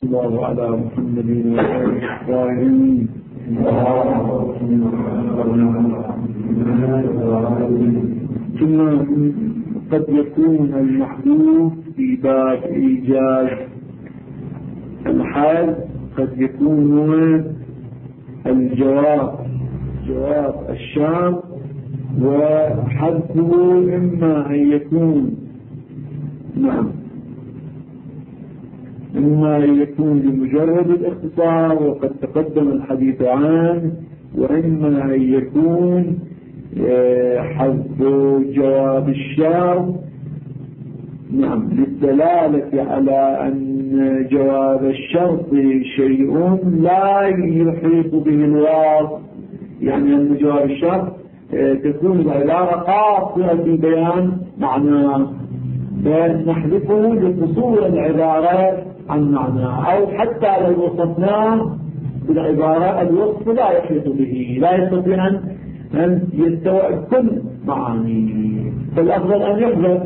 الله على محمد وآله الطاهرين. ثم قد يكون المحذوف في باب إيجاز الحال، قد يكون الجواب الشرط، وحذفه إما أن يكون لمجرد الاختصار وقد تقدم الحديث عنه، وإما أن يكون حذف جواب الشرط للدلالة على أن جواب الشرط شيء لا يحيط به الواصف، يعني أن جواب الشرط تكون العبارة قاصرة في بيان معناه، فنحذفه لقصور العبارة عن معناه، أو حتى لو وصفناه بالعبارة الوصف لا يحيط به، لا يستطيع أن يستوعب كل معانيه، فالأفضل أن يحذف.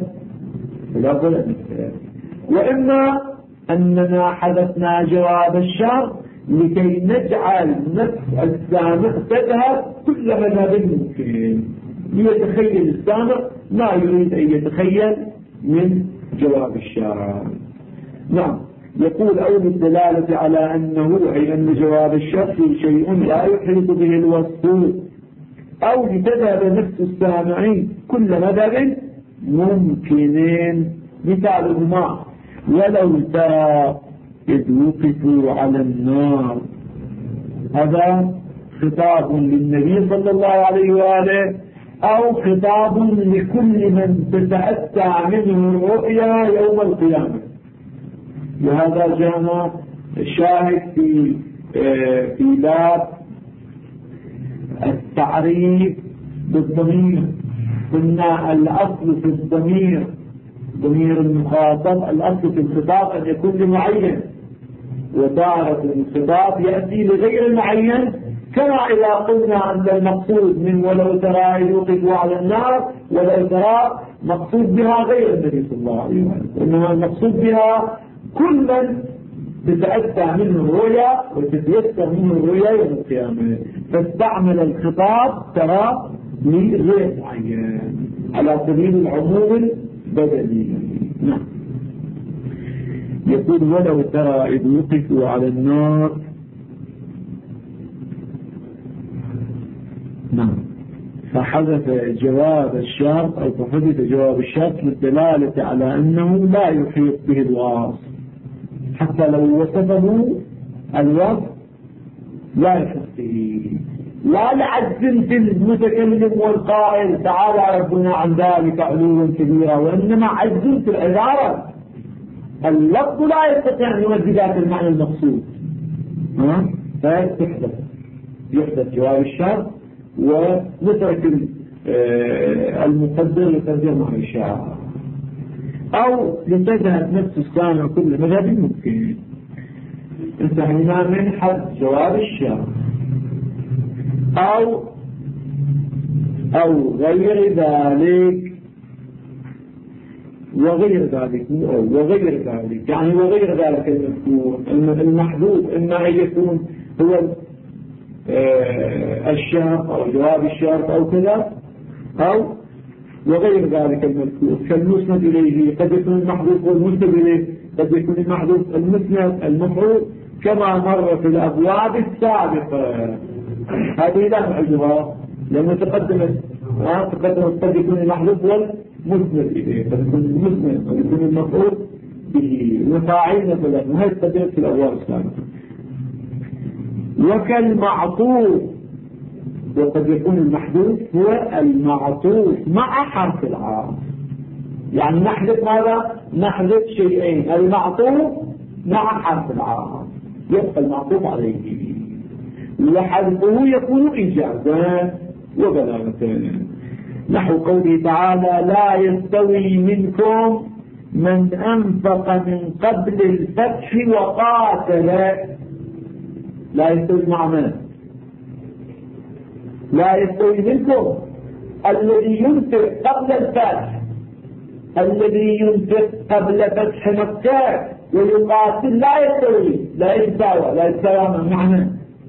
وإما أننا حذفنا جواب الشرط لكي نجعل نفس السامع تذهب كل مذهب ممكن، ليتخيل السامع ما يريد أن يتخيل من جواب الشرط. يقول أو للدلالة على أنه أي أن جواب الشرط شيء لا يحيط به الوصف، أو لتذهب نفس السامعين كل مذهب ممكنين. مثالهما ولو ترى إذ وقفوا على النار، هذا خطاب للنبي صلى الله عليه وآله، أو خطاب لكل من تتأتى منه الرؤيا يوم القيامة. وهذا جاءنا الشاهد في باب التعريف بالضمير. قلنا الأصل في الضمير ضمير المخاطب، الأصل في الخطاب أن يكون لمعين، وتارة الخطاب يأتي لغير المعين، كما إذا قلنا أن المقصود من ولو ترى إذ وقفوا على النار، ولو ترى مقصود بها غير النبي صلى الله عليه وسلم، إنما المقصود بها كل من تتأتى منه الرؤيا وتتيسر منه الرؤيا يوم القيامة، فاستعمل الخطاب ترى لغير معين على سبيل العموم البدني. يقول ولو ترى إذ وقفوا على النار، فحذف جواب الشرط أو فحذف جواب الشرط للدلالة على أنه لا يحيط به الوصف، حتى لو وصفه الوصف لا يحيط به، لا لعجز في المتكلم والقائل تعالى ربنا عن ذلك علوا كبيرا، وإنما عجز في العبارة، اللفظ لا يستطيع أن يؤدي ذات المعنى المقصود، يحدث جواب الشرط ونترك المقدر لترجمة عن الشعر، أو لتذهب نفس السامع كل مذهب ممكن. انتهينا من حد جواب الشرط. أو غير ذلك وغير ذلك يعني وغير ذلك المذكور المحدود، إما أن يكون هو الشرط أو جواب الشرط أو كذا، أو وغير ذلك المذكور كالمسند إليه، قد يكون المحذوف والمسند إليه، قد يكون المحذوف المسند المفعول، كما مر في الأبواب السابقة. هذه لا نعجبها لأنه تقدمت قد يكون المحذوف والمسند إليه، قد يكون المسند، قد يكون المفعول به، وفاعل مثلا، وهي تقدمت في الأبواب السابقة. وكالمعطوف، وقد يكون المحذوف هو المعطوف مع حرف العاطف، يعني نحذف ماذا؟ نحذف شيئين، المعطوف مع حرف العاطف، يبقى المعطوف عليه، وحذفه يكون إجازة وبلاغة، نحو قوله تعالى لا يستوي منكم من أنفق من قبل الفتح وقاتل. لا يستوي مع من؟ لا يستوي منكم الذي ينفق قبل الفتح، الذي ينفق قبل فتح مكة ويقاتل لا يستوي، لا يتساوى. لا يتساوى معنى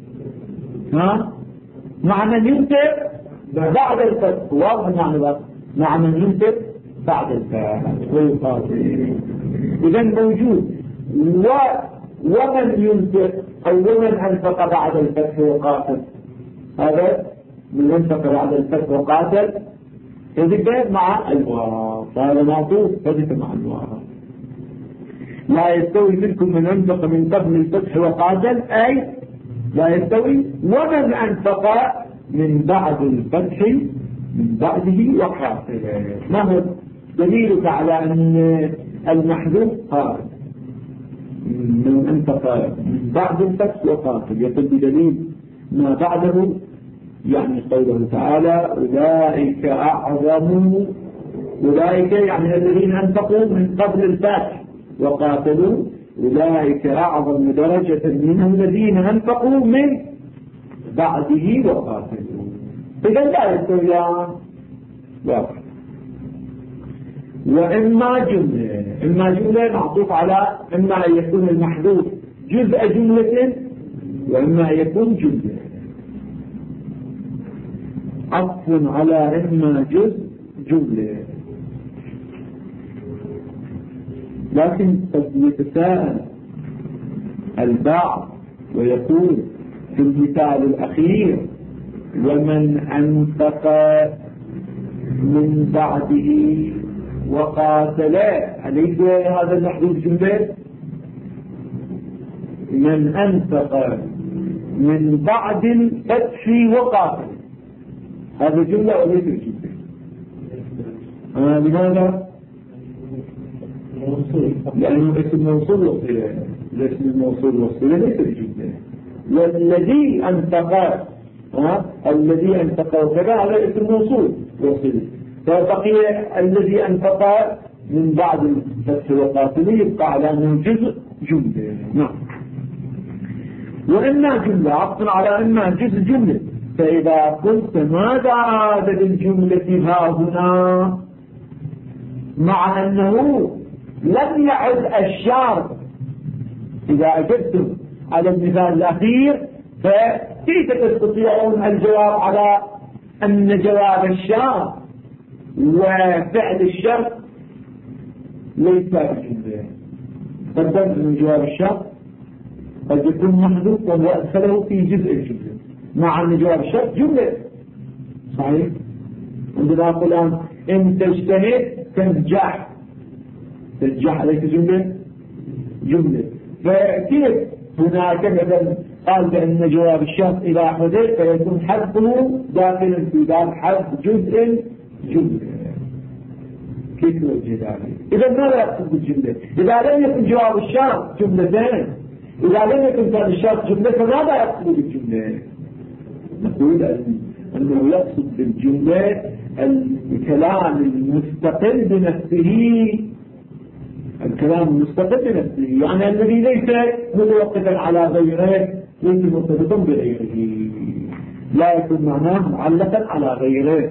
معنى ينتر بعد الفتح. واضح معنى بقى معنى ينتر بعد الفتح ويقاتل. إذن موجود ومن ينتر أو ومن أنفق بعد الفتح وقاتل. هذا من أنفق بعد الفتح وقاتل هذا مع الواو. هذا معطوف هذا مع الواو. لا يستوي منكم من أنفق من قبل الفتح وقاتل أي لا يستوي ومن أنفق من بعد الفتح من بعده وقاتل. ما هو دليلك على أن المحذوف هذا من أنفق من بعد الفتح وقاتل يقول بدليل ما بعده، يعني قوله تعالى أولئك أعظم، أولئك يعني الذين أنفقوا من قبل الفتح وقاتلوا أولئك أعظم درجة من الذين أنفقوا من بعده وقاتلوا. إذا لا يستويان. وإما جملة، إما جملة معطوف على إما أن يكون المحذوف جزء جملة وإما أن يكون جملة. عطف على إما جزء جملة. لكن قد يتساءل البعض ويقول في المثال الأخير ومن أنفق من بعده وقاتل أليس هذا المحذوف جملة؟ من أنفق من بعد الفتح وقاتل هذا جملة وليس جملة. لماذا؟ لأنه اسم موصول وصلة. الاسم الموصول وصلة ليس جملة. والذي أنفق الذي أنفق وكذا هذا اسم موصول وصلة. فبقي الذي أنفق من بعد الفتح وقاتل يبقى على أنه جزء جملة. نعم. وإما جملة عطف على إما جزء جملة. فإذا قلت ماذا عاد بالجملة ها هنا مع أنه لم يعد الشرط، إذا أجبتم على المثال الأخير فكيف تستطيعون الجواب على أن جواب الشرط وفعل الشرط ليس بجملة؟ قدمت من جواب الشرط قد يكون محذوف وأدخله في جزء الجملة مع أن جواب الشرط جملة. صحيح؟ عندما أقول الآن إن تجتهد تنجح، تنجح ليس جملة. فكيف هناك مثلا قال بأن جواب الشرط إذا حدث فيكون حذفه داخلا في باب حذف جزء جملة. كيف يوجه ذلك؟ إذا ماذا يقصد بالجملة؟ إذا لم يكن جواب الشرط جملتين، إذا لم يكن جواب الشرط جملة فماذا يقصد بالجملة؟ نقول أنه يقصد بالجملة الكلام المستقل بنفسه، الكلام المستقل بنفسه يعني الذي ليس متوقفا على غيره، ليس مرتبطا بغيره، لا يكون معناه معلقا على غيره.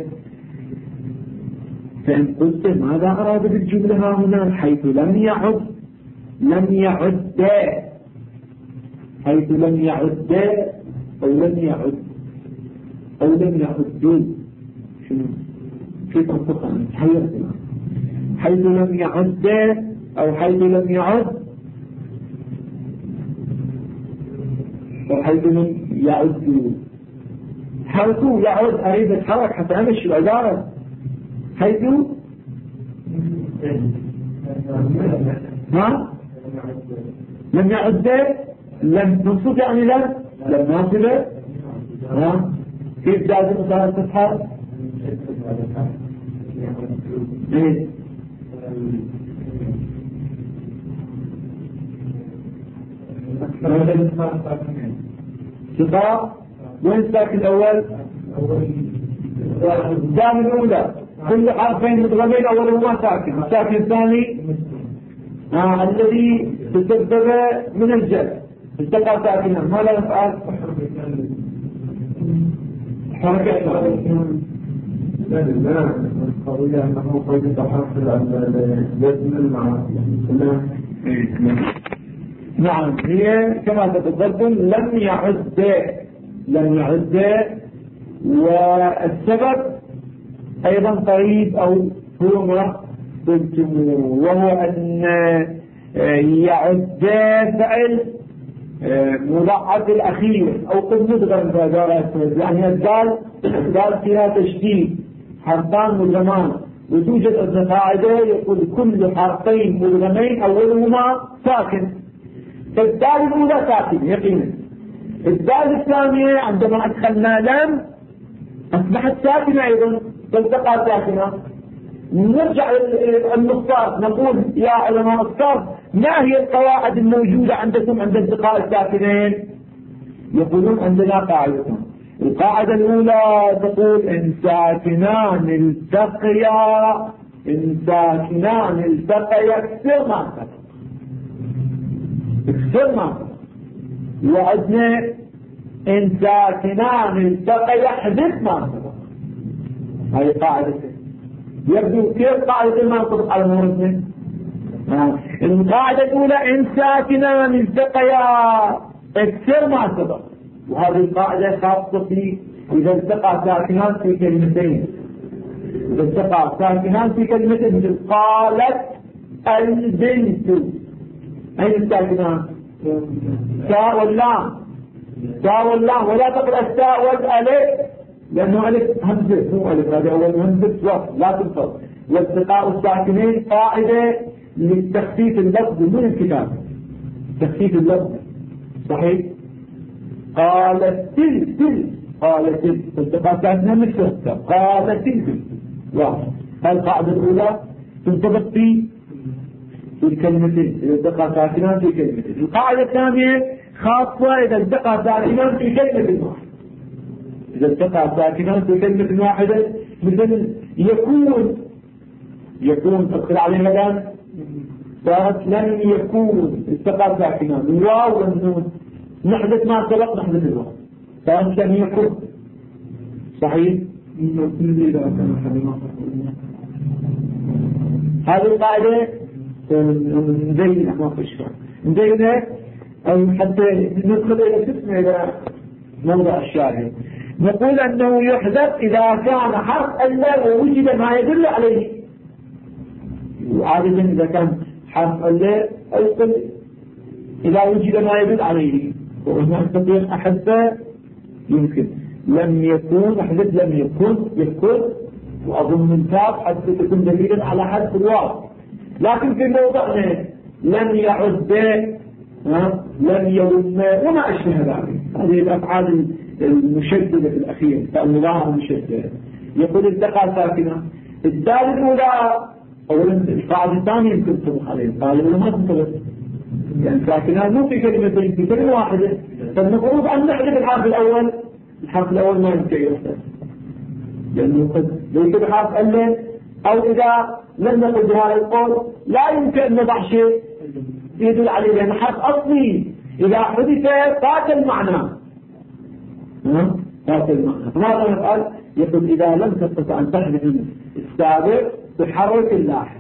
فإن قلت ماذا أراد بالجملة هنا حيث لم يعد حيث لم يعد أو لم يعد شنو كيف أنطقها تحيرتنا؟ حيث لم يعد أو حيث لم يعد أو حيث لم يعد. حيث يعد أريد أتحرك حتى أمشي العبارة. حيث لم يعد لم تنصب يعني لم ناصبة. كيف جازم صار تتحرك؟ ايه شطار وين الساكن الأول؟ الدام الأولى كل حرفين متغمين أولهما ساكن، الساكن الثاني الذي تسبب من الجد التقى ساكنا. ما لا نفعل حركة لا قضية أنه قد تحصل على الجزم مع نعم هي كما تفضلتم لم يعد. والسبب أيضا قريب أو هو ما قلتم، وهو أن يعد فعل مضاعف الأخير أو قد مدغم يعني الدال فيها تشديد، حرفان مدغمان، وتوجد أن قاعدة يقول كل حرفين مدغمين أولهما ساكن، فالدال الأولى ساكن يقينا. الدال الثانية عندما أدخلنا لم أصبحت ساكنة أيضا، فالتقى ساكنة. نرجع النصاب نقول يا علماء الصرف ما هي القواعد الموجودة عندكم عند التقاء الساكنين؟ يقولون عندنا قاعدتان. القاعدة الأولى تقول إن ساكنان التقيا اكثر ما وعندنا إن ساكنان التقيا حدث ما هذه قاعدتين. يبدو كيف قاعدة ما تطبق على موردنا؟ القاعدة الأولى إن ساكنان التقيا اكثر ما سبق، وهذه القاعدة خاصة في إذا التقى ساكنان في كلمتين. إذا التقى ساكنان في كلمتين مثل قالت البنت، أين الساكنان؟ تاء واللام ولا تقرأ التاء والألف لأنه ألف همزة مو ألف، هذا أول همزة وقت لا تنفض. والتقاء الساكنين قاعدة للتخفيف اللفظ من الكتاب، تخفيف اللفظ صحيح. قالت التقاء الساكنين مكتوبة قالت واحد. القاعدة الأولى تنطبق في الكلمتين إذا التقاء ساكنان في كلمتين. القاعدة الثانية خاصة إذا التقاء ساكنان في كلمة واحدة. إذا التقى ساكنان في كلمة واحدة مثل يكون تدخل عليه الآن صارت لن يكون التقى ساكنان الواو والنون نحدث ما سبق نحدث الواو صارت لن يكون صحيح. هذه القاعدة نزينها أو حتى ندخل إلى اسمه إلى موضع الشاهد. نقول أنه يحذف إذا كان حرف ألا ووجد ما يدل عليه. وعادة إذا كان حرف ألا إذا وجد ما يدل عليه وهنا أستطيع أحذف يمكن. لم يكون أحذف لم يكن وأظن من تاب حتى تكون دليلا على حذف الواو. لكن في موضعنا لم يعد لم يوم وما أشبه ذلك. هذه الأفعال المشددة في الأخير فالمضاعف المشددة. يقول التقى ساكنة. الدال الأولى أولا القاعدة الثانية يمكن تطبق عليه. القاعدة الأولى ما تنطبق يعني ساكنة مو في كلمتين في كلمة واحدة. فالمفروض أن نحذف الحرف الأول ما يمكن يحدث لأنه قد ليس بحرف ألا أو إذا لم نقل بهذا القول لا يمكن أن نضع شيء يدل عليه لأن حرف أصلي إذا حدث فات المعنى فماذا نفعل؟ يقول إذا لم تستطع أن تحذف السابق تحرك اللاحق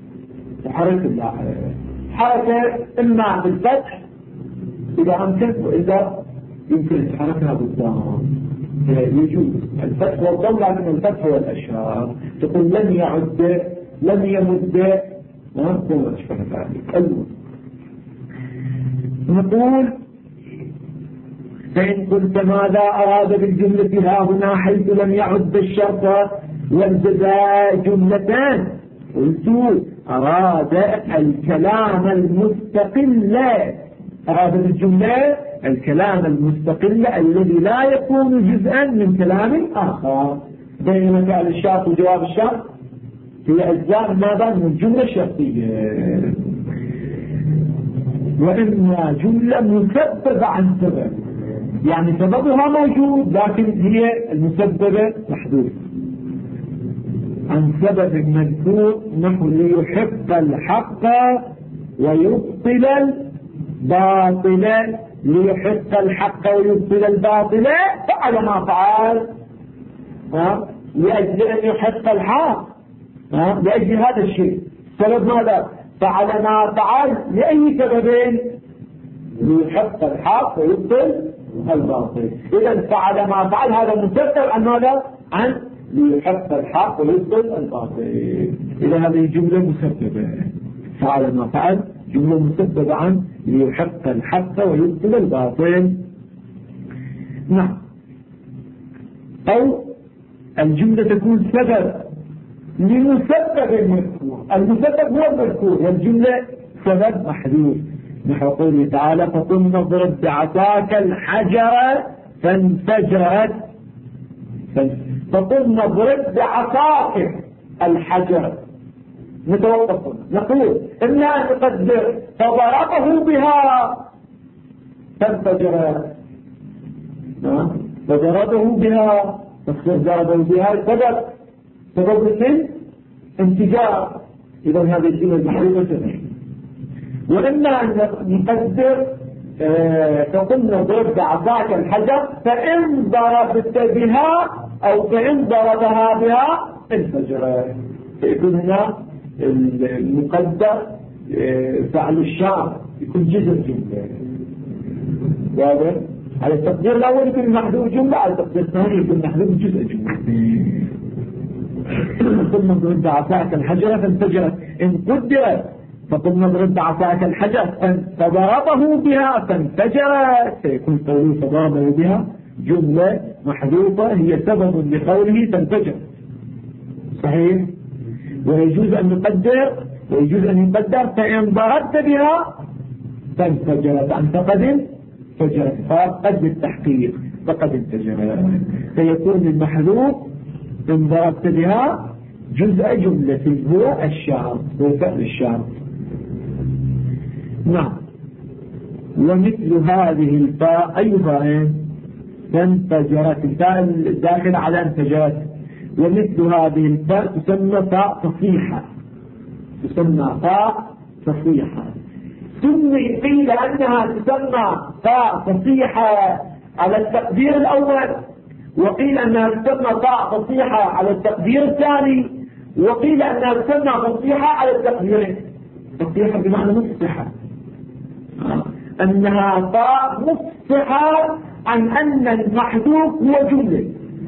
حركة إما بالفتح إذا أمكن وإذا يمكن تحركها بالضم يجوز الفتح والضم لكن الفتح هو الأشهر. تقول لم يمد وما أشبه ذلك. نقول فإن قلت ماذا أراد بالجملة ها هنا حيث لم يعد الشرط والجزاء جملتان؟ قلت أراد الكلام المستقل. أراد بالجملة الكلام المستقل الذي لا يكون جزءا من كلام آخر. بينما فعل الشرط وجواب الشرط هي أجزاء ماذا من الجملة الشرطية. وإنها جملة مسببة عن سبب يعني سببها موجود لكن هي المسببة محدود عن سبب مذكور نحو ليحق الحق ويبطل الباطل. ليحق الحق ويبطل الباطل فعل ما فعل لأجل أن يحق الحق لأجل هذا الشيء. سبب ماذا؟ فعل ما فعل لأي سببين؟ ليحق الحق ويبطل الباطل. إذا فعل ما فعل هذا مسبب عن ماذا؟ عن ليحق الحق ويبطل الباطل. إذا هذه جملة مسببة، فعل ما فعل جملة مسببة عن ليحق الحق ويبطل الباطل. نعم. أو الجملة تكون سبب لمسبب المذكور، المسبب هو المذكور والجملة سبب محذوف، نحو قوله تعالى فقلنا اضرب بعصاك الحجر فانفجرت. فقلنا اضرب بعصاك الحجر، نتوقف نقول إنا نقدر فضربه بها فانفجرت، فضربه بها، ضربه بها سبب من انفجار. إذا هذه الجملة المحذوفة. وإما أن نقدر فقلنا ضرب بعصاك الحجر فإن ضربت بها أو فإن ضربها بها انفجرت. فيكون هنا المقدر فعل الشعر يكون جزء جملة. واضح؟ على التقدير الأول يكون محذوف جملة، على التقدير الثاني يكون محذوف جزء جملة. ثم ضرب بعصاك الحجر فانفجرت. إن قدرت فقلنا ضرب بعصاك الحجر فضربه بها فانفجرت، سيكون قوله فضربه بها جملة محذوفة هي سبب لقوله فانفجر. صحيح؟ ويجوز أن نقدر ويجوز أن يقدر فإن ضربت بها فانفجرت، عن فقد انفجرت، فقد بالتحقيق فقد انفجرت. فيكون المحذوف إن ضربت بها جزء جملة هو الشعر، هو فعل الشعر. نعم. ومثل هذه الفاء أي فاء؟ فانفجرت، الفاء الداخل على انفجرت. ومثل هذه الفاء تسمى فاء تصيحة، تسمى فاء تصيحة. ثم قيل أنها تسمى فاء تصيحة على التقدير الأول، وقيل أنها تسمى فاء تصيحة على التقدير الثاني، وقيل أنها تسمى تصيحة على التقديرين. تصيحة بمعنى مفصحة، أنها فاء مفصحة عن أن المحذوف هو جملة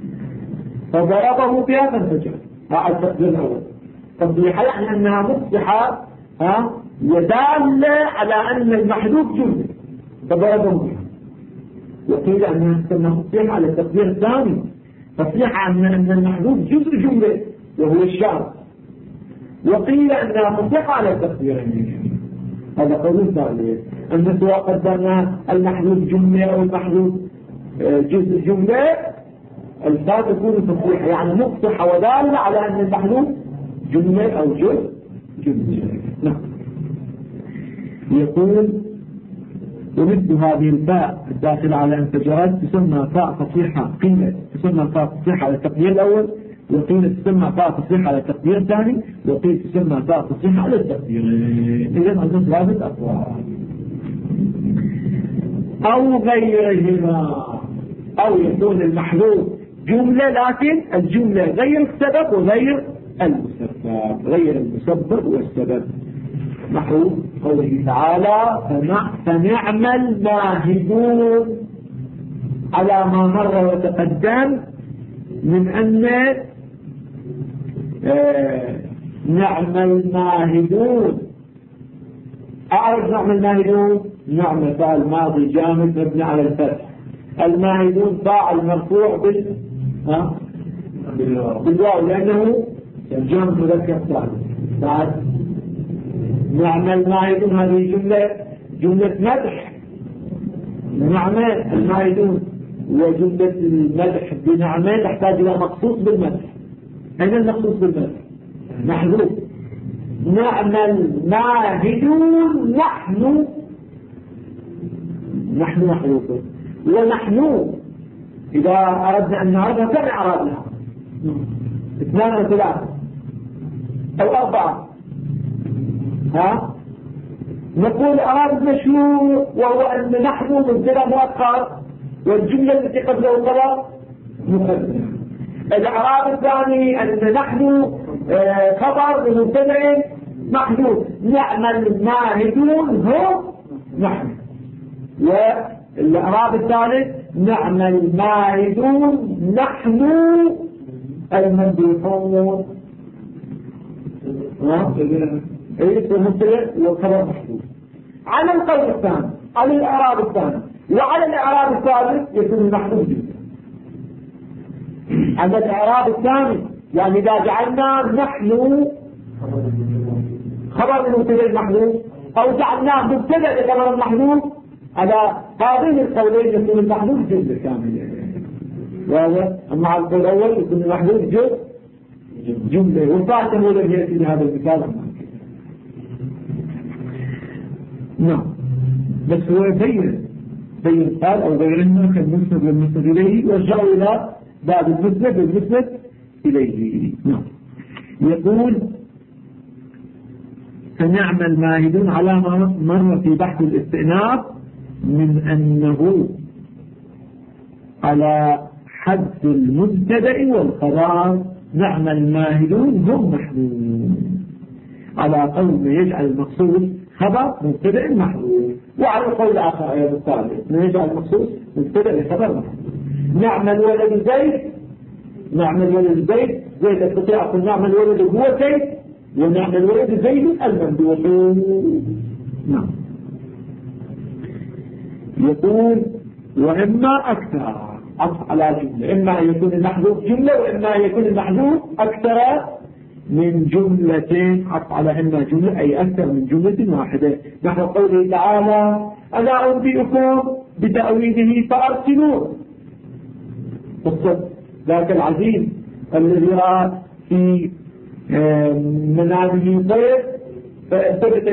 فضربه بها فانفجر على التقدير الأول. تصيحة يعني أنها مفصحة ودالة على أن المحذوف جملة فضربه بها. وقيل أنها تسمى تصيحة على التقدير الثاني، تصيحة عن أن المحذوف جزء جملة وهو الشعر. وقيل أنها تصيحة على التقديرين. هذا قول ثالث، أن سواء قدرنا المحذوف جملة أو المحذوف جزء جملة الفاء تكون تصيحة يعني مفصحة ودالة على أن المحذوف جملة أو جزء جملة. نعم. يقول ومثل هذه الفاء الداخلة على انفجارات تسمى فاء تصيحة، قيل تسمى فاء تصيحة على التقدير الأول، وقيل تسمى فاء تصيحة على التقدير الثاني، وقيل تسمى فاء تصيحة على التقدير. إذن عندنا ثلاثة أقوال. أو غيرهما، أو يكون المحذوف جملة لكن الجملة غير السبب وغير المسبب، غير المسبب والسبب. نحو قوله تعالى فنعم الماهدون، على ما مر وتقدم من أن نعم الماهدون. أعرف نعم الماهدون، نعم فاعل ماضي جامد مبني على الفتح، الماهدون فاعل مرفوع بالواو لأنه الجامد مذكر سالم. بعد نعم الماهدون هذه جملة مدح، نعم الماهدون، وجملة المدح بنعمة تحتاج إلى مخصوص بالمدح. أين المخصوص بالمدح؟ محذوف. نعم الماهدون، نحن محذوفون، ونحن إذا أردنا أن نعرفها كم إعرابها؟ 2 أو 3 أو 4. نقول إعراب مشهور وهو أن نحن مبتدأ مؤخر والجملة التي قبله خبر مقدم. الإعراب الثاني أن نحن خبر مبتدأ محذوف. نعم الماهدون هم نحن. والإعراب الثالث نعم الماهدون نحن الممدوحون. والخبر محدود على القول الثاني، على الإعراب الثاني. وعلى الإعراب الثالث يكون المحدود جدا. على الإعراب الثاني يعني إذا جعلنا نحن خبر المبتدأ المحدود أو جعلناه مبتدأ لخبر المحدود، على هذين القولين يكون المحدود جزء كامل. أما على القول الأول يكون المحدود جزء جملة. وفاته هو الذي يأتي لهذا المثال. نعم بس هو يبين قال أو غيرنا كالمسند والمسند إليه وارجعوا إلى باب المسند والمسند إليه. نعم يقول فنعم الماهدون على ما مر في بحث الاستئناف من أنه على حد المبتدأ والخبر نعم الماهدون هم محدود على قول يجعل المخصوص خبر مبتدأ محدود، وعلى القول الآخر أيضا الثالث يجعل المخصوص مبتدأ لخبر محدود. نعم الولد زيد، نعم الولد زيد، زيد استطيع أقول نعم الولد هو زيد، ونعم الولد زيد الممدوح. نعم يقول وإما أكثر عطف على جملة، إما أن يكون المحذوف جملة وإما أن يكون المحذوف أكثر من جملتين، عطف على إما جملة أي أكثر من جملة واحدة. نحو قوله تعالى أنا أنبئكم بتأويله فأرسلوه. قصة ذاك العزيز الذي رأى في منامه طير فالتفت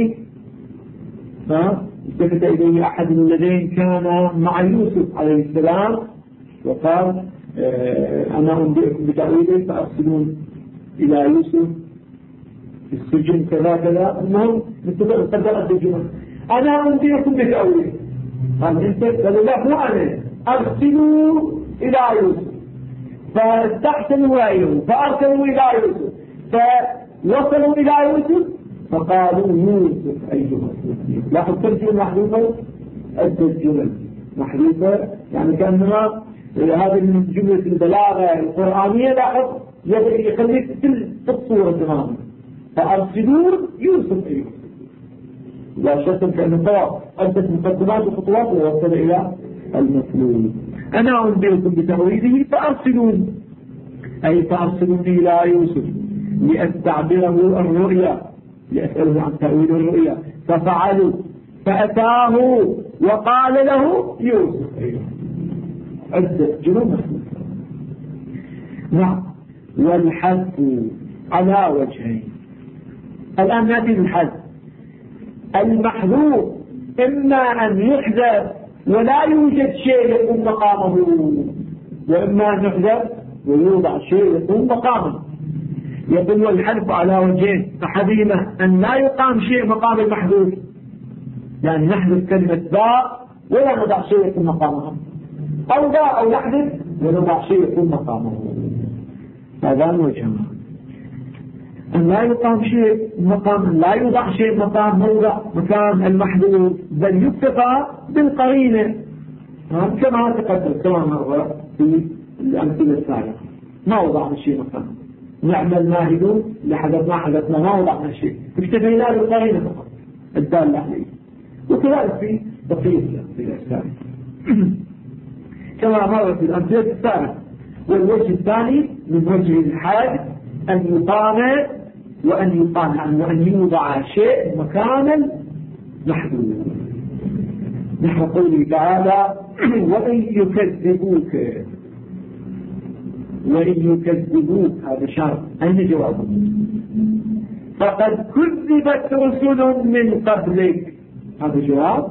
إليه أحد الذين كان مع يوسف عليه السلام وقال أنا أنبئكم بتأويله فأرسلون إلى يوسف في السجن كذا كذا. المهم قدر السجن أنا أنبئكم بتأويله. قال أنت قالوا لا مو أنا، أرسلوا إلى يوسف فاستحسنوا رأيه فأرسلوا إلى يوسف فوصلوا إلى يوسف فقالوا يوسف أيها لاحظ ترجمة محذوفة الترجمة محذوفة يعني كأنها هذه من جملة البلاغة القرآنية. لاحظ يخليك في الصورة تماما فأرسلوا يوسف أيها لا شك كأنه طواب أدت مقدمات وخطوات ووصل إلى المطلوب. أنا أنبئكم بتأويله فأرسلون أي فأرسلوني إلى يوسف لأستعبره الرؤيا، لأسأله عن تأويل الرؤيا. ففعلوا فأتاه وقال له يوسف عدة جنوب. نعم والحذف على وجهين. الآن نأتي بالحذف. المحذوف إما أن يحذف ولا يوجد شيء يقوم مقامه، وإما أن يحذف ويوضع شيء يقوم مقامه. يقول والحذف على وجهين، فحذيمة أن لا يقام شيء مقام المحذوف، يعني نحذف كلمة باء ولا نضع شيء يقوم مقامها، أو باء أو نحذف ونضع شيء يقوم مقامه. هذان وجهان، أن لا يقام شيء مقام، لا يوضع شيء مقام موضع مكان المحذوف، بل يكتفى بالقرينة كما تقدم كما مر في الأمثلة السابقة. ما وضعنا شيء مقام. نعم الماهدون حدثنا ما وضعنا شيء، اكتفينا بالقرينة فقط الدالة عليه. وكذلك في بقية الأمثلة السابقة كما مر في الأمثلة السابقة. والوجه الثاني من وجه الحاد أن يقام وأن يوضع شيء مكانا محدود. نحو قوله تعالى وإن يكذبوك هذا شرط، أين جوابه؟ فقد كذبت رسل من قبلك، هذا جواب.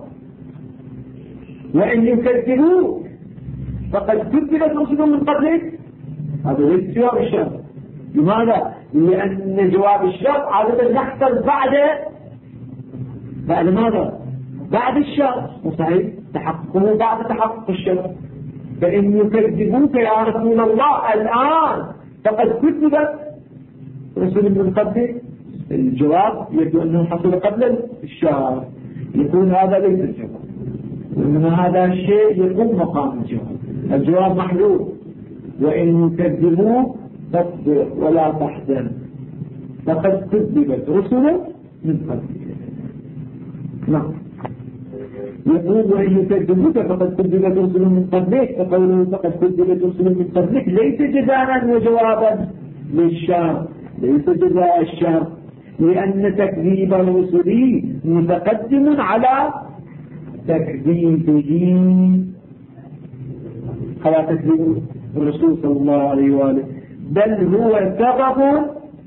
وإن يكذبوك فقد كذبت رسل من قبلك، هذا ليس جواب الشرط. لماذا؟ لأن جواب الشرط عادة يحصل بعد ماذا؟ بعد الشرط، صحيح؟ تحققه بعد تحقق الشرط. فإن يكذبوك يا رسول الله الآن فقد كذبت رسل من قبلك، الجواب يبدو أنه حصل قبل الشرط، يكون هذا ليس الجواب. وإنما هذا الشيء يقوم مقام الجواب. الجواب محذوف: وإن يكذبوك فاصبر ولا تحزن فقد كذبت رسل من قبلك. نعم. يقول: وإن يكذبوك فقد كذبت رسل من قبلك، فقوله فقد كذبت رسل من قبلك ليس جزاء وجوابا للشر، ليس جزاء الشر، لأن تكذيب الرسل متقدم على تكذيبه، على تكذيب الرسول صلى الله عليه وآله، بل هو سبب،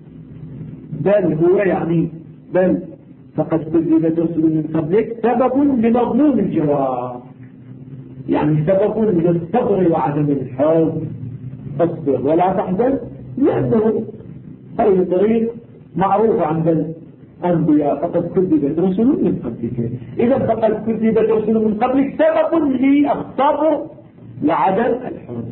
بل فقد كذبت رسل من قبلك سبب لمضمون الجواب، يعني سبب للصبر وعدم الحزن. اصبر ولا تحزن، لأنه هذه طريق معروفة عند الأنبياء: فقد كذبت رسل من قبلك. إذا فقد كذبت رسل من قبلك سبب للصبر وعدم الحزن.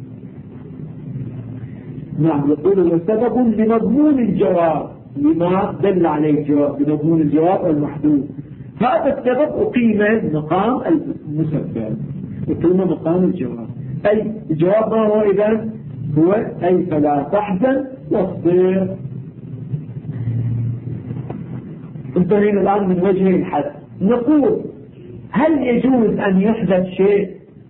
نعم. يقول وسبب لمضمون الجواب، لما دل عليه الجواب، بمضمون الجواب المحدود. هذا السبب أقيم مقام المسبب، أقيم مقام الجواب. أي الجواب ما هو إذن؟ هو أي فلا تحزن واصبر. انتهينا الآن من وجه الحد. نقول: هل يجوز أن يحدث شيء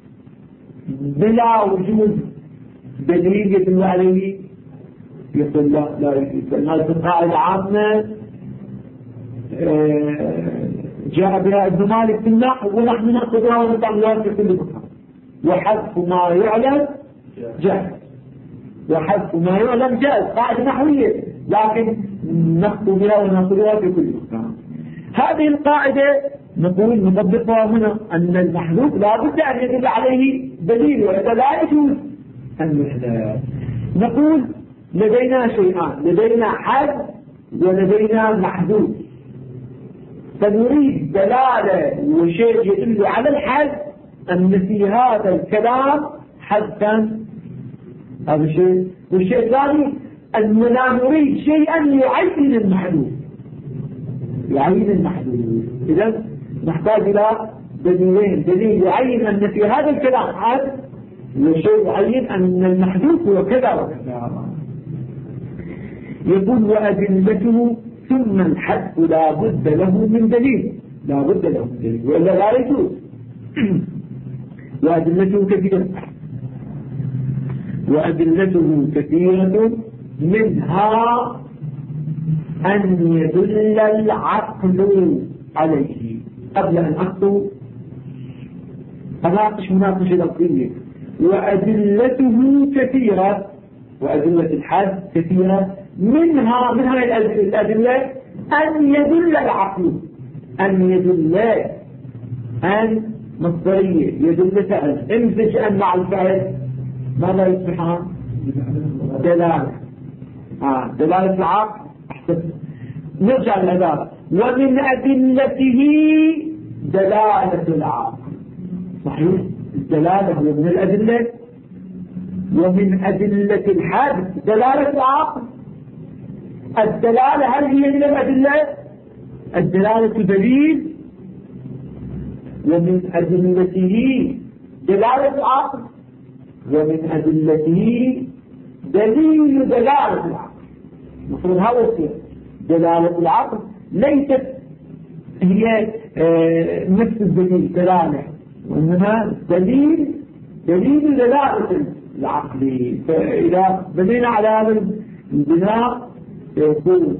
بلا وجود دليل يدل عليه؟ يقول لا يجوز. الناس قاعدة عامة جاء بها ابن مالك في النحو، ونحن نأخذها ونطلعها في كل مكان. وحذف ما يعلم جائز، وحذف ما يعلم جائز، قاعدة نحوية، لكن نأخذ بها ونأخذها في كل مكان. هذه القاعدة نقول نطبقها هنا، أن المحذوف لا بد أن يدل عليه دليل، وإذا لا يجوز أن يحدث. نقول لدينا شيئان: لدينا حذف ولدينا محذوف. فنريد دلالة وشيء يدل على الحذف، أن في هذا الكلام حذفا، هذا الشيء. والشيء الثاني أننا نريد شيئا يعين المحذوف، يعين المحذوف. إذا نحتاج إلى دليلين: دليل يعين أن في هذا الكلام حذف، وشيء يعين أن المحذوف هو كذا وكذا. يقول: وأدلته ثم الحذف لا بد له من دليل، لا بد له من دليل، وإلا لا يجوز. وأدلته كثيرة، وأدلته كثيرة، منها أن يدل العقل عليه. قبل أن أخطو أناقش مناقشة لفظية. وأدلته كثيرة، وأدلة الحد كثيرة، منها الأدلة أن يدل العقل، أن يدل، أن مصدرية يدل فعل، امزج أن مع الفعل ماذا يصبحان؟ دلالة. دلالة العقل. أحسن. نرجع للعبارة: ومن أدلته دلالة العقل. صحيح، الدلالة هو من الأدلة، ومن أدلة الحد دلالة العقل. الدلالة هل هي من الأدلة؟ الدلالة دليل، ومن أدلته دلالة العقل، ومن أدلته دليل دلالة العقل. المفروض هذا الشيء. دلالة العقل ليست هي نفس الدليل دلالة، وإنما دليل دلالة العقل. فإذا بنينا على هذا البناء يكون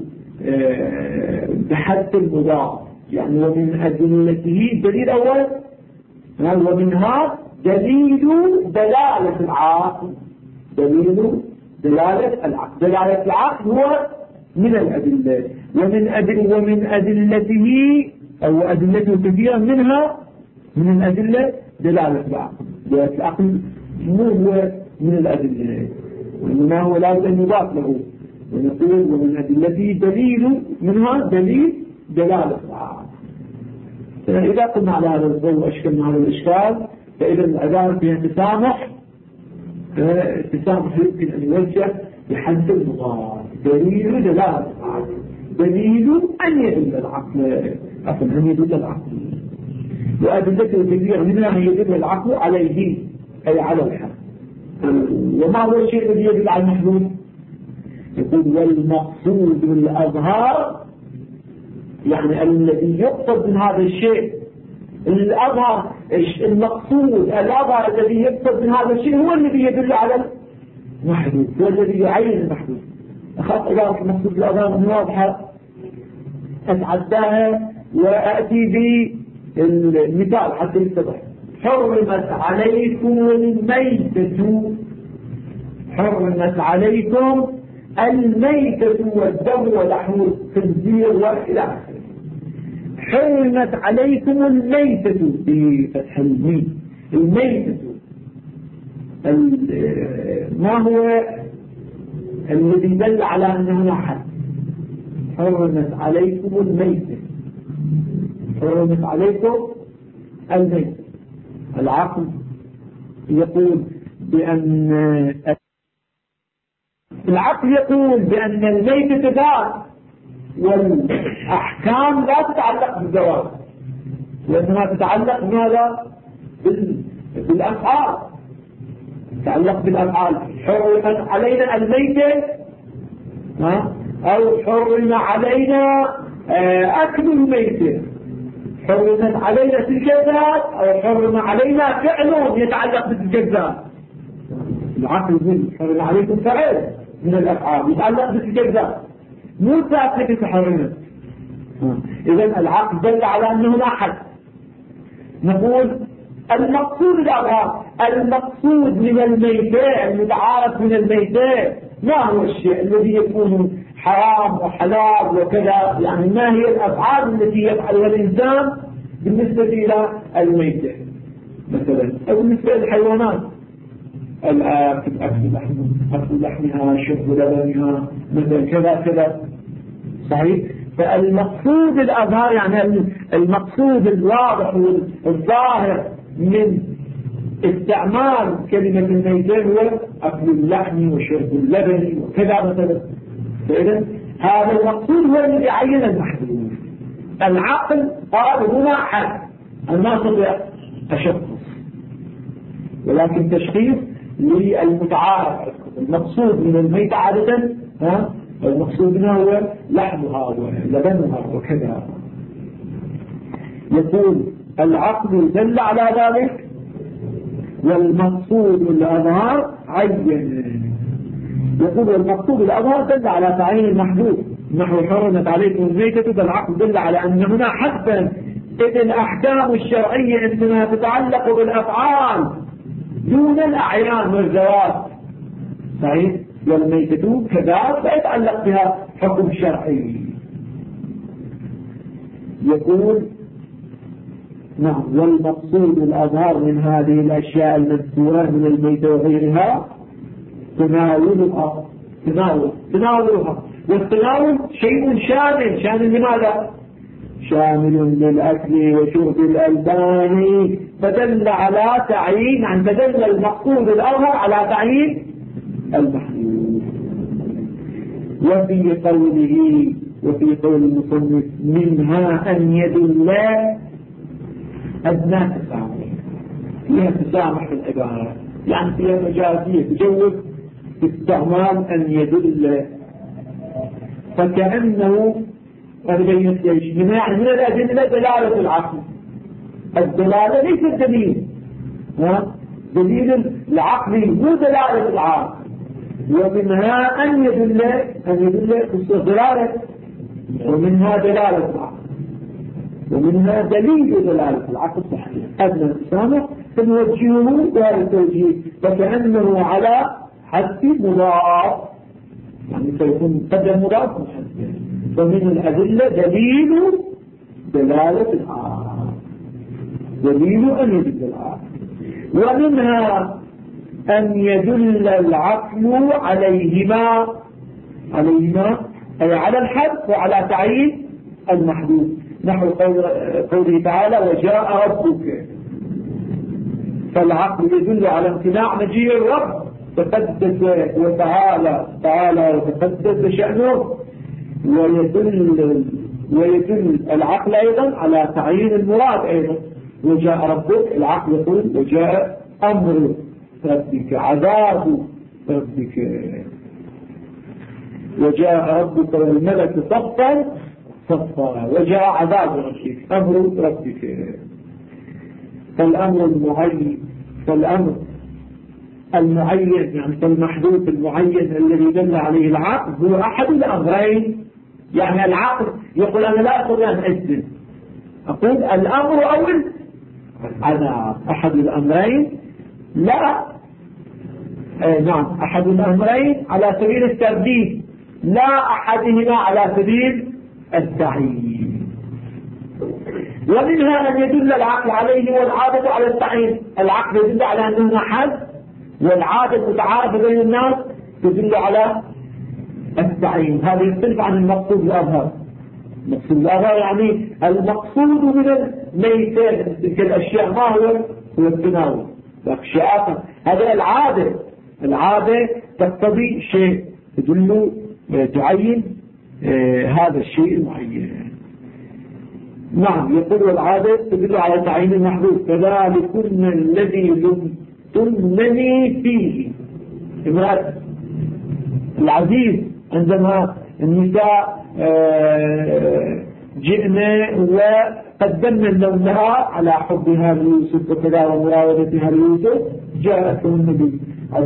بحث المضاف، يعني ومن أدلته دليل أول، ومنها دليل دلالة العقل، دليل دلالة العقل. دلالة العقل هو من الأدلة، ومن أدلته أو أدلته كثيرة، منها من الأدلة دلالة العقل. دلالة العقل مو هو من الأدلة، وإنما هو لازم أن يضاف له، ونقول ومن أدلته دليل، منها دليل دلالة العقل. إذا قلنا على هذا الضوء وأشكلنا على الإشكال، فإذا العبارة فيها تسامح. التسامح يمكن أن يوجه بحد المضاف: دليل دلالة العقل، دليل أن يدل العقل، أن يدل العقل. وأدلته كثيرة منها يدل العقل عليه أي على الحد. وما هو الشيء الذي يدل على المحدود؟ يقول والمقصود بالأظهار يعني الذي يقصد من هذا الشيء الأظهر، المقصود الأظهر الذي يقصد من هذا الشيء هو الذي يدل على المحدود، هو الذي يعين المحدود. أخاف عبارة المقصود بالأظهار من واضحة أتعداها وأتي بالمثال حتى يتضح. حرمت عليكم الميتة، حرمت عليكم الميتة والدم ولحم الخنزير وإلى آخره. حرمت عليكم الميتة بفتح الميم، الميتة ما هو الذي دل على أنه حد؟ حرمت عليكم الميتة، حرمت عليكم الميتة. العقل يقول بأن العقل يقول بأن الميتة ذات والأحكام لا تتعلق بالزواج، لأنها تتعلق بماذا؟ بالأفعال، تتعلق بالأفعال. حرم علينا الميتة أو حرم علينا أكل الميتة، حرمت علينا تلك الذات أو حرم علينا فعل يتعلق بتلك الذات. العقل يقول حرم عليكم فعل من الأفعال يتعلق بتلك الذات، مو ذات التي تحرمت. إذن العقل دل على أنه لا حد. نقول المقصود الأظهار، المقصود من الميتة المتعارف من الميتة ما هو الشيء الذي يكون حرام وحلال وكذا، يعني ما هي الأفعال التي يفعلها الإنسان بالنسبة إلى الميتة مثلا، أو بالنسبة للحيوانات، أكل لحمها، شرب لبنها مثلا كذا كذا. صحيح؟ فالمقصود الأظهار يعني المقصود الواضح والظاهر من استعمال كلمة الميتة هو أكل اللحم وشرب اللبن وكذا مثلا. فإذا هذا المقصود هو الذي عين المحدود. العقل قال هنا حد، ما استطيع أشخص، ولكن تشخيص للمتعارف. المقصود من الميت عادة المقصود منها هو لحمها ولبنها وكذا. يقول العقل دل على ذلك والمقصود الأظهار عين. يقول المقصود الأظهر دل على تعيين المحدود، نحو حرمت عليكم الميتة، فالعقل دل على أن هنا حدا، إذ الأحكام الشرعية إنما تتعلق بالأفعال دون الأعيان والذوات. صحيح؟ والميتة كذلك لا يتعلق بها حكم شرعي. يقول نعم والمقصود الأظهر من هذه الأشياء المذكورة من الميتة وغيرها تناولها، والتناول شيء شامل لماذا؟ شامل للأكل وشرب الألبان، فدل على تعيين، عن فدل المقصود الأظهر على تعيين المحدود. وفي قول المصنف منها أن يدل أدنى تسامح، فيها تسامح في العبارة، يعني فيها مجازية تجوز استعمال أن يدل، فكأنه بينت ايش؟ يعني من الأدلة دلالة العقل. الدلالة ليس الدليل، دليل العقل مو دلالة العقل. ومنها أن يدل دلالة، ومنها دلالة العقل، ومنها دليل دلالة العقل. صحيح أدنى التسامح فنوجهه دار التوجيه، فكأنه على حد مضاف، يعني سيكون قدر مضاف محدد. ومن الأدلة دليل دلالة العقل، دليل أن يدل العقل. ومنها أن يدل العقل عليهما أي على الحد وعلى تعيين المحدود، نحو قوله تعالى وجاء ربك، فالعقل يدل على امتناع مجيء الرب تقدس تعالى وتقدس شأنه، ويدل العقل أيضا على تعيين المراد أيضا، وجاء ربك، العقل يقول وجاء أمر ربك، عذاب ربك، وجاء ربك والملك صفا صفا، وجاء عذاب ربك، أمر ربك. فالأمر المعين يعني فالمحدود المعين الذي دل عليه العقل هو أحد الأمرين. يعني العقل يقول أنا لا أستطيع أن أجزم، أقول الأمر أو العذاب، أحد الأمرين لا نعم أحد الأمرين على سبيل الترديد، لا أحدهما على سبيل التعيين. ومنها أن يدل العقل عليه والعادة على التعيين. العقل يدل على أنه حد، والعادة المتعارفة بين الناس تدل على التعيين. هذا يختلف عن المقصود الأظهر. المقصود الأظهر يعني المقصود من الميتين تلك الأشياء ما هو التناول، الأشياء هذا العادة تقتضي شيء تدل تعين هذا الشيء المعين. نعم يقول والعادة تدل على تعيين المحدود. فذلكن الذي لمتنني فيه. امرأة العزيز عندما النساء جئنا وقدمنا لونها على حبها ليوسف وكذا ومراودتها ليوسف، جاءت النبي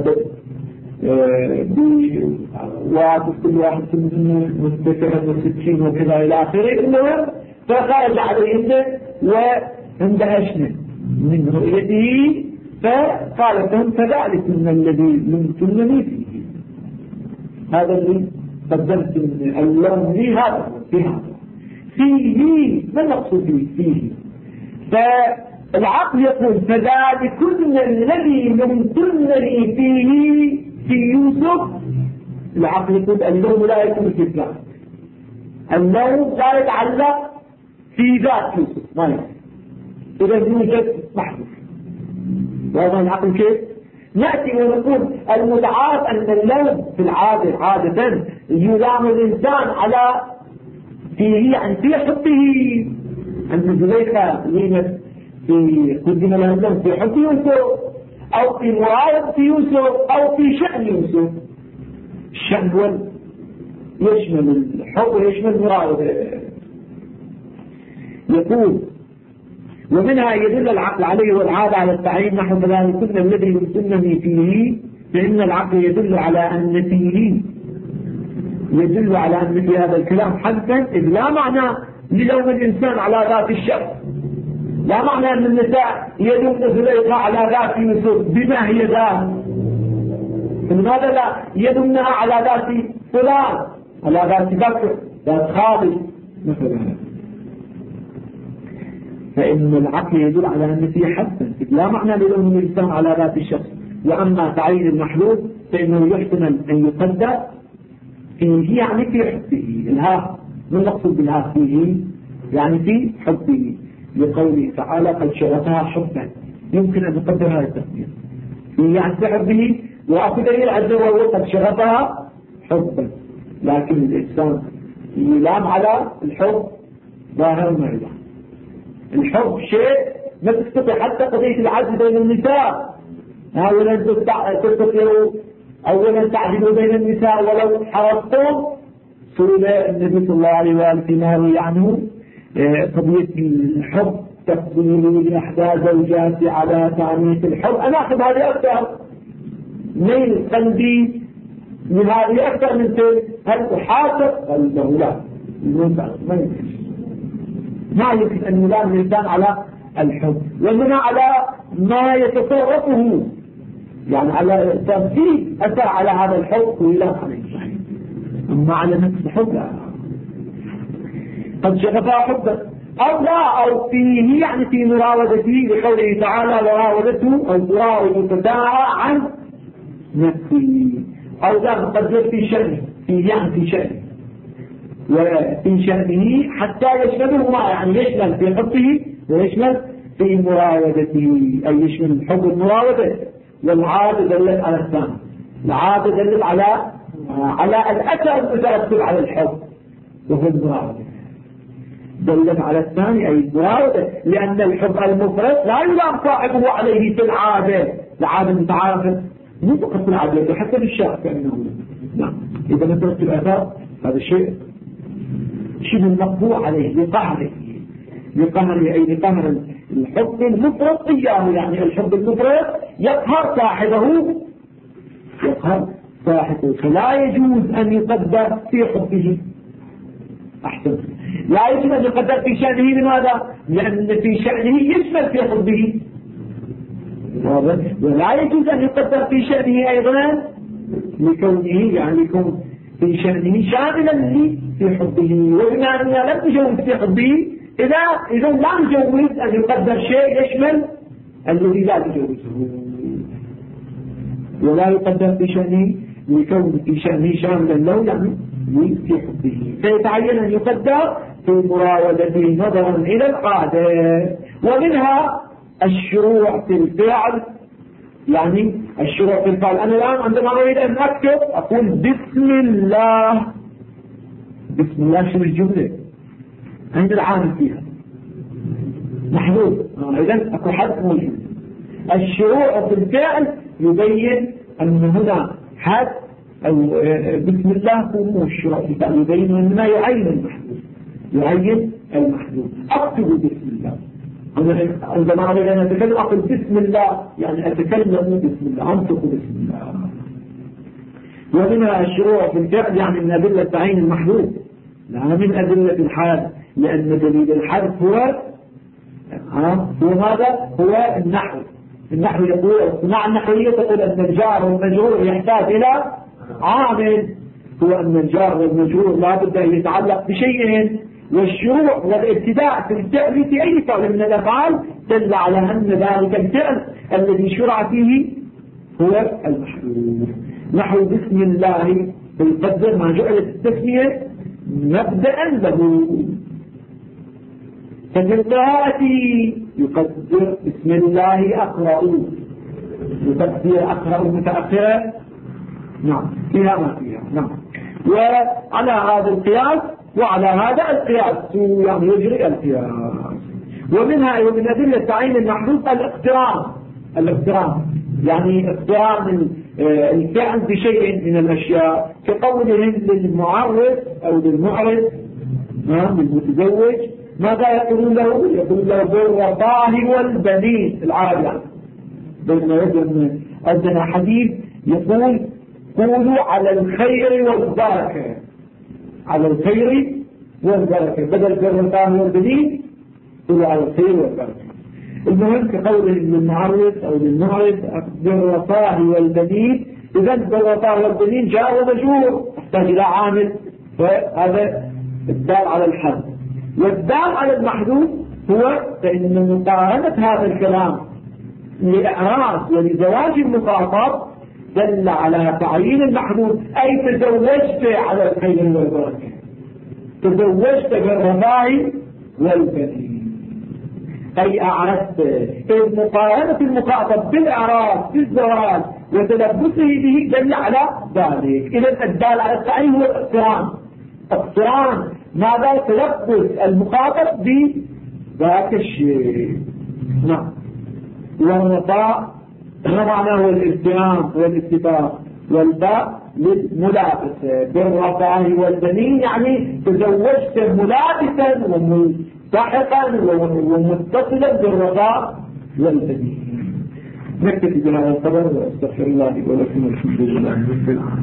وعطف كل واحد منهم مستكرا وستين وكذا إلى آخره. المهم فخرج عليهن واندهشن من رؤيته، فقالت لهم فذلكن الذي لمتنني فيه. هذا اللي قدمت اللون لي، هذا فيه ما نقصد فيه. فالعقل يقول فذلكن الذي لمتنني فيه في يوسف. العقل يقول اللون لا يكون في الذات، اللون لا يتعلق في ذات يوسف، ما يكون. إذا يوجد محدود. وهذا العقل كيف؟ نأتي ونقول المتعارف أن اللون في العادة عادة يلام الإنسان على فيه، يعني في حبه. أن زليخة لينت في قدم لها اللون في حب يوسف، أو في مراود يوسف، أو في شأن يوسف. الشأن هو يشمل الحب ويشمل المراود. يقول ومنها يدل العقل عليه والعادة على التعيين نحو فذلكن الذي يمتنني فيه، فإن العقل يدل على أن فيه، يدل على أن في هذا الكلام حدثا، إذ لا معنى للوم الإنسان على ذات الشخص، لا معنى أن النساء يدل زليخة على ذات يوسف بما هي ذات. لماذا لا يدلها على ذات فلان، على ذات بكر، ذات خالد مثلا؟ فإن العقل يدل على أن فيه حدثا، لا معنى للوم الإنسان على ذات الشخص. وأما تعيين المحدود فإنه يحتمل أن يقدر فيه، يعني في حبه. الها من نقصد بالها فيه يعني في حبه، لقوله تعالى قد شغفها حبا، يمكن أن نقدر هذا التقدير فيه يعني في حبه. وأخذ دليل عز وجل قد شغفها حبا، لكن الإنسان يلام على الحب ظاهر ما يلام. الحب شيء ما تستطيع، حتى قضية العدل بين النساء أولا تعدلوا بين النساء ولو حرصتم. سئل النبي صلى الله عليه وآله فيما روي عنه قضية الحب تفضيل إحدى زوجاتي على تعنيف الحب، أنا أخذ هذه أكثر ميل قلبي من هذه أكثر من تلك، هل أحاسب قلبه؟ لا، ما يمكن أن يلام الإنسان على الحب، ومن على ما يتصرفه، يعني على تنفيذ أثر على هذا الحب ويلام عليه صحيح. أما على نفس الحب لا. قد شغفها حبا أو لا، أو فيه يعني في مراودته، لقوله تعالى وراودته أو تراود فتاها عن نفسه، أو لا مقدر في شأنه، فيه يعني في شأنه وفي شأنه حتى يشمله ما يعني يشمل في حبه ويشمل في مراودته، أي يشمل الحب المراودة. والعادة دلت على الثاني، العادة دلت على الأثر المترتب على الحب وهو المراودة. دلت على الثاني أي المراودة، لأن الحب المفرط لا يلام صاحبه عليه في العادة، العادة المتعارفة مو فقط العادة حتى بالشعب كأنه. نعم. إذا نترك الأثار هذا شيء مقبوع عليه لقهره أي لقهر الحب المفرط إياه، يعني الحب المفرط يقهر صاحبه فلا يجوز أن يقدر في حبه. أحسن، لا يجوز أن يقدر في شأنه. لماذا؟ لأن في شأنه يشمل في حبه، ولا يجوز أن يقدر في شأنه أيضا لكونه يعني يكون في شأنه شاملا في حبه. وبما أننا لم نجوز في حبه إذا لا نجوز أن يقدر شيء يشمل الذي لا نجوزه، ولا يقدر في شأنه لكون في شأنه شاملا له يعني في حبه، فيتعين أن يقدر في مراودته نظرا إلى العادة. ومنها الشروع في الفعل، يعني الشروع في الفعل. أنا الآن عندما أريد أن أكتب أقول بسم الله. بسم الله شو الجملة؟ عند العامل فيها محدود، إذن أكو حد موجود. الشروع في الفعل يبين أن هنا حد أو بسم الله هو الشروع في الفعل، يبين أننا يعين المحدود. أكتب بسم الله. عندما أريد أن أتكلم أقول بسم الله، يعني أتكلم بسم الله، أنطق بسم الله. ومنها الشروع في الفعل يعني من أدلة تعيين المحدود، لا من أدلة الحال، لأن دليل الحرف هو ماذا؟ هو النحو يقول الصناعة النحوية تقول أن الجار والمجرور يحتاج إلى عامل، هو أن الجار والمجرور لا بد أن يتعلق بشيء، والشروع والابتداء في الفعل في أي فعل من الأفعال دل على أن ذلك الفعل الذي شرع فيه هو المحدود. نحو بسم الله يقدر ما جعلت التسمية مبدأ له. فالقراءة يقدر بسم الله أقرأ، يقدر أقرأ متأخرة. نعم فيها ما فيها. نعم. وعلى هذا القياس وعلى هذا القياس يعني يجري القياس. ومنها ومن أدلة تعيين المحدود الاقتران يعني اقتران الفعل بشيء من الأشياء، كقولهم للمعرض أو للمعرض للمتزوج ماذا يقولون له؟ يقولون له بالرفاه والبنين. العرب يعني بينما يجب أن حديث يقول قولوا على الخير والبركة، على الخير والبركة، بدل بالرفاه والبنين قولوا على الخير والبركة. المهم كقوله للمعرض أو للمعرض بالرفاه والبنين، إذا بالرفاه والبنين جاء ومجرور يحتاج إلى عامل، فهذا الدال على الحد. والدال على المحدود هو فإن مقارنة هذا الكلام لإعراض ولزواج المخاطب دل على تعيين المحدود، أي تزوجت على الخير والبركة، تزوجت بالرفاه والبنين، أي أعرضت. مقارنة المخاطب بالإعراض بالزواج وتلبسه به دل على ذلك. إذا الدال على التعيين هو اقتران ماذا؟ تلبس المخاطب بذاك الشيء. نعم. والرفاء معناه الالتئام والاتفاق، والباء للملابسة بالرفاه والبنين، يعني تزوجت ملابسا وملتحقا ومتصلا بالرفاه والبنين. نكتفي بهذا القدر واستغفر الله ولكم والحمد لله رب العالمين.